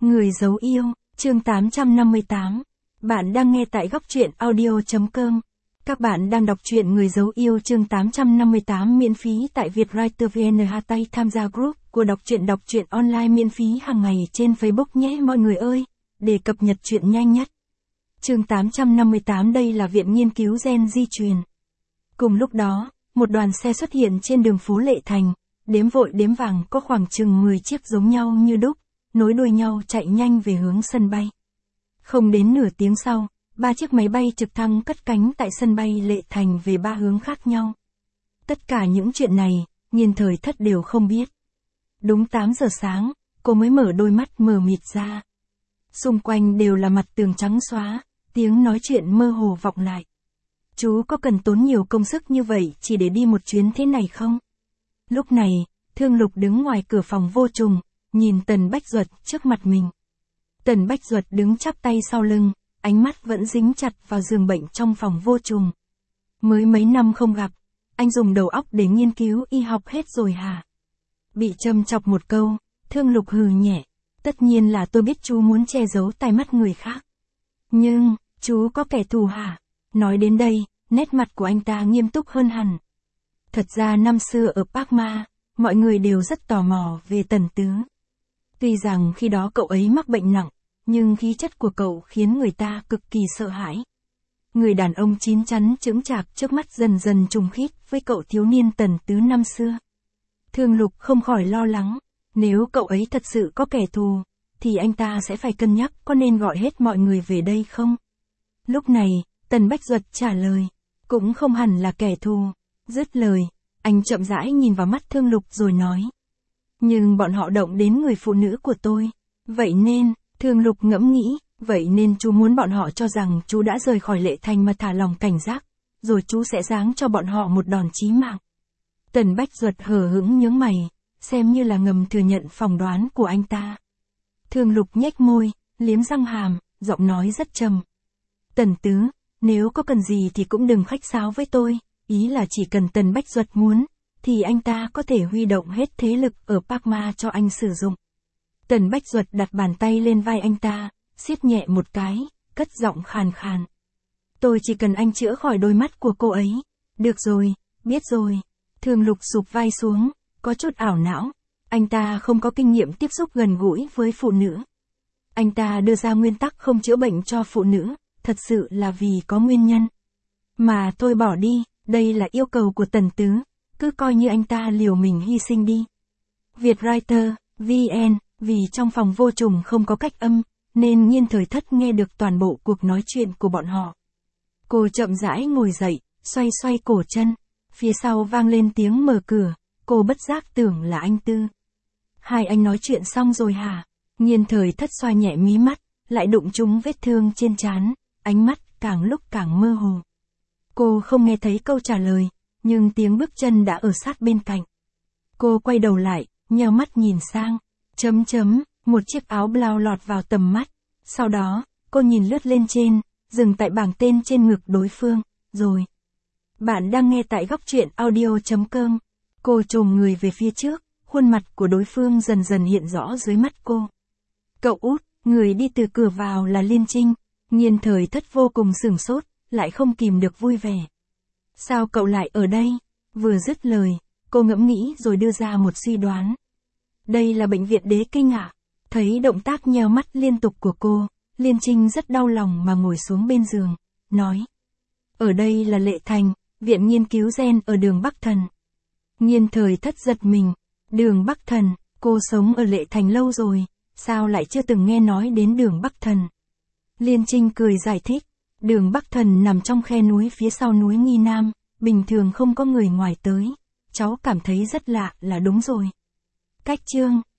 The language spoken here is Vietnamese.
Người giấu yêu, chương 858. Bạn đang nghe tại góc truyện audio.com. Các bạn đang đọc truyện Người giấu yêu chương 858 miễn phí tại Vietwriter VN. Tay tham gia group của đọc truyện online miễn phí hàng ngày trên Facebook nhé mọi người ơi, để cập nhật truyện nhanh nhất. Chương 858 đây là Viện Nghiên cứu Gen di truyền. Cùng lúc đó, một đoàn xe xuất hiện trên đường phố Lệ Thành, đếm vội đếm vàng có khoảng chừng 10 chiếc giống nhau như đúc, nối đuôi nhau chạy nhanh về hướng sân bay. Không đến nửa tiếng sau, 3 chiếc máy bay trực thăng cất cánh tại sân bay Lệ Thành về 3 hướng khác nhau. Tất cả những chuyện này, Nhiên Thời Thất đều không biết. Đúng 8 giờ sáng, cô mới mở đôi mắt mờ mịt ra. Xung quanh đều là mặt tường trắng xóa, tiếng nói chuyện mơ hồ vọng lại. Chú có cần tốn nhiều công sức như vậy chỉ để đi một chuyến thế này không? Lúc này, Thương Lục đứng ngoài cửa phòng vô trùng, nhìn Tần Bách Duật trước mặt mình. Tần Bách Duật đứng chắp tay sau lưng, ánh mắt vẫn dính chặt vào giường bệnh trong phòng vô trùng. Mới mấy năm không gặp, anh dùng đầu óc để nghiên cứu y học hết rồi hả? Bị châm chọc một câu, Thương Lục hừ nhẹ. Tất nhiên là tôi biết chú muốn che giấu tai mắt người khác. Nhưng, chú có kẻ thù hả? Nói đến đây, nét mặt của anh ta nghiêm túc hơn hẳn. Thật ra năm xưa ở Park Ma, mọi người đều rất tò mò về Tần Tứ. Tuy rằng khi đó cậu ấy mắc bệnh nặng, nhưng khí chất của cậu khiến người ta cực kỳ sợ hãi. Người đàn ông chín chắn chững chạc trước mắt dần dần trùng khít với cậu thiếu niên Tần Tứ năm xưa. Thương Lục không khỏi lo lắng, nếu cậu ấy thật sự có kẻ thù, thì anh ta sẽ phải cân nhắc có nên gọi hết mọi người về đây không? Lúc này, Tần Bách Duật trả lời, cũng không hẳn là kẻ thù. Dứt lời, anh chậm rãi nhìn vào mắt Thương Lục rồi nói. Nhưng bọn họ động đến người phụ nữ của tôi. Vậy nên, Thương Lục ngẫm nghĩ, vậy nên chú muốn bọn họ cho rằng chú đã rời khỏi Lệ Thành mà thả lòng cảnh giác, rồi chú sẽ giáng cho bọn họ một đòn chí mạng. Tần Bách Duật hờ hững nhướng mày, xem như là ngầm thừa nhận phỏng đoán của anh ta. Thương Lục nhếch môi, liếm răng hàm, giọng nói rất trầm. Tần Tứ, nếu có cần gì thì cũng đừng khách sáo với tôi, ý là chỉ cần Tần Bách Duật muốn, thì anh ta có thể huy động hết thế lực ở Park Ma cho anh sử dụng. Tần Bách Duật đặt bàn tay lên vai anh ta, siết nhẹ một cái, cất giọng khàn khàn. Tôi chỉ cần anh chữa khỏi đôi mắt của cô ấy. Được rồi, biết rồi. Thương Lục sụp vai xuống, có chút ảo não. Anh ta không có kinh nghiệm tiếp xúc gần gũi với phụ nữ. Anh ta đưa ra nguyên tắc không chữa bệnh cho phụ nữ, thật sự là vì có nguyên nhân. Mà tôi bỏ đi, đây là yêu cầu của Tần Tứ, cứ coi như anh ta liều mình hy sinh đi. Vietwriter, VN, vì trong phòng vô trùng không có cách âm, nên Nhiên Thời Thất nghe được toàn bộ cuộc nói chuyện của bọn họ. Cô chậm rãi ngồi dậy, xoay xoay cổ chân, phía sau vang lên tiếng mở cửa, cô bất giác tưởng là anh Tư. Hai anh nói chuyện xong rồi hả? Nhiên Thời Thất xoa nhẹ mí mắt, lại đụng trúng vết thương trên trán, ánh mắt càng lúc càng mơ hồ. Cô không nghe thấy câu trả lời, nhưng tiếng bước chân đã ở sát bên cạnh. Cô quay đầu lại, nheo mắt nhìn sang, một chiếc áo blau lọt vào tầm mắt. Sau đó, cô nhìn lướt lên trên, dừng tại bảng tên trên ngực đối phương, rồi. Bạn đang nghe tại góc truyện audio.com. Cô chồm người về phía trước, khuôn mặt của đối phương dần dần hiện rõ dưới mắt cô. Cậu út, người đi từ cửa vào là Liên Trinh. Nhiên Thời Thất vô cùng sửng sốt, lại không kìm được vui vẻ. Sao cậu lại ở đây? Vừa dứt lời, cô ngẫm nghĩ rồi đưa ra một suy đoán. Đây là bệnh viện Đế Kinh ạ. Thấy động tác nheo mắt liên tục của cô, Liên Trinh rất đau lòng mà ngồi xuống bên giường, nói. Ở đây là Lệ Thành, Viện Nghiên cứu Gen ở đường Bắc Thần. Nhiên Thời Thất giật mình. Đường Bắc Thần, cô sống ở Lệ Thành lâu rồi, sao lại chưa từng nghe nói đến đường Bắc Thần? Liên Trinh cười giải thích. Đường Bắc Thần nằm trong khe núi phía sau núi Nghi Nam, bình thường không có người ngoài tới. Cháu cảm thấy rất lạ là đúng rồi. Cách chương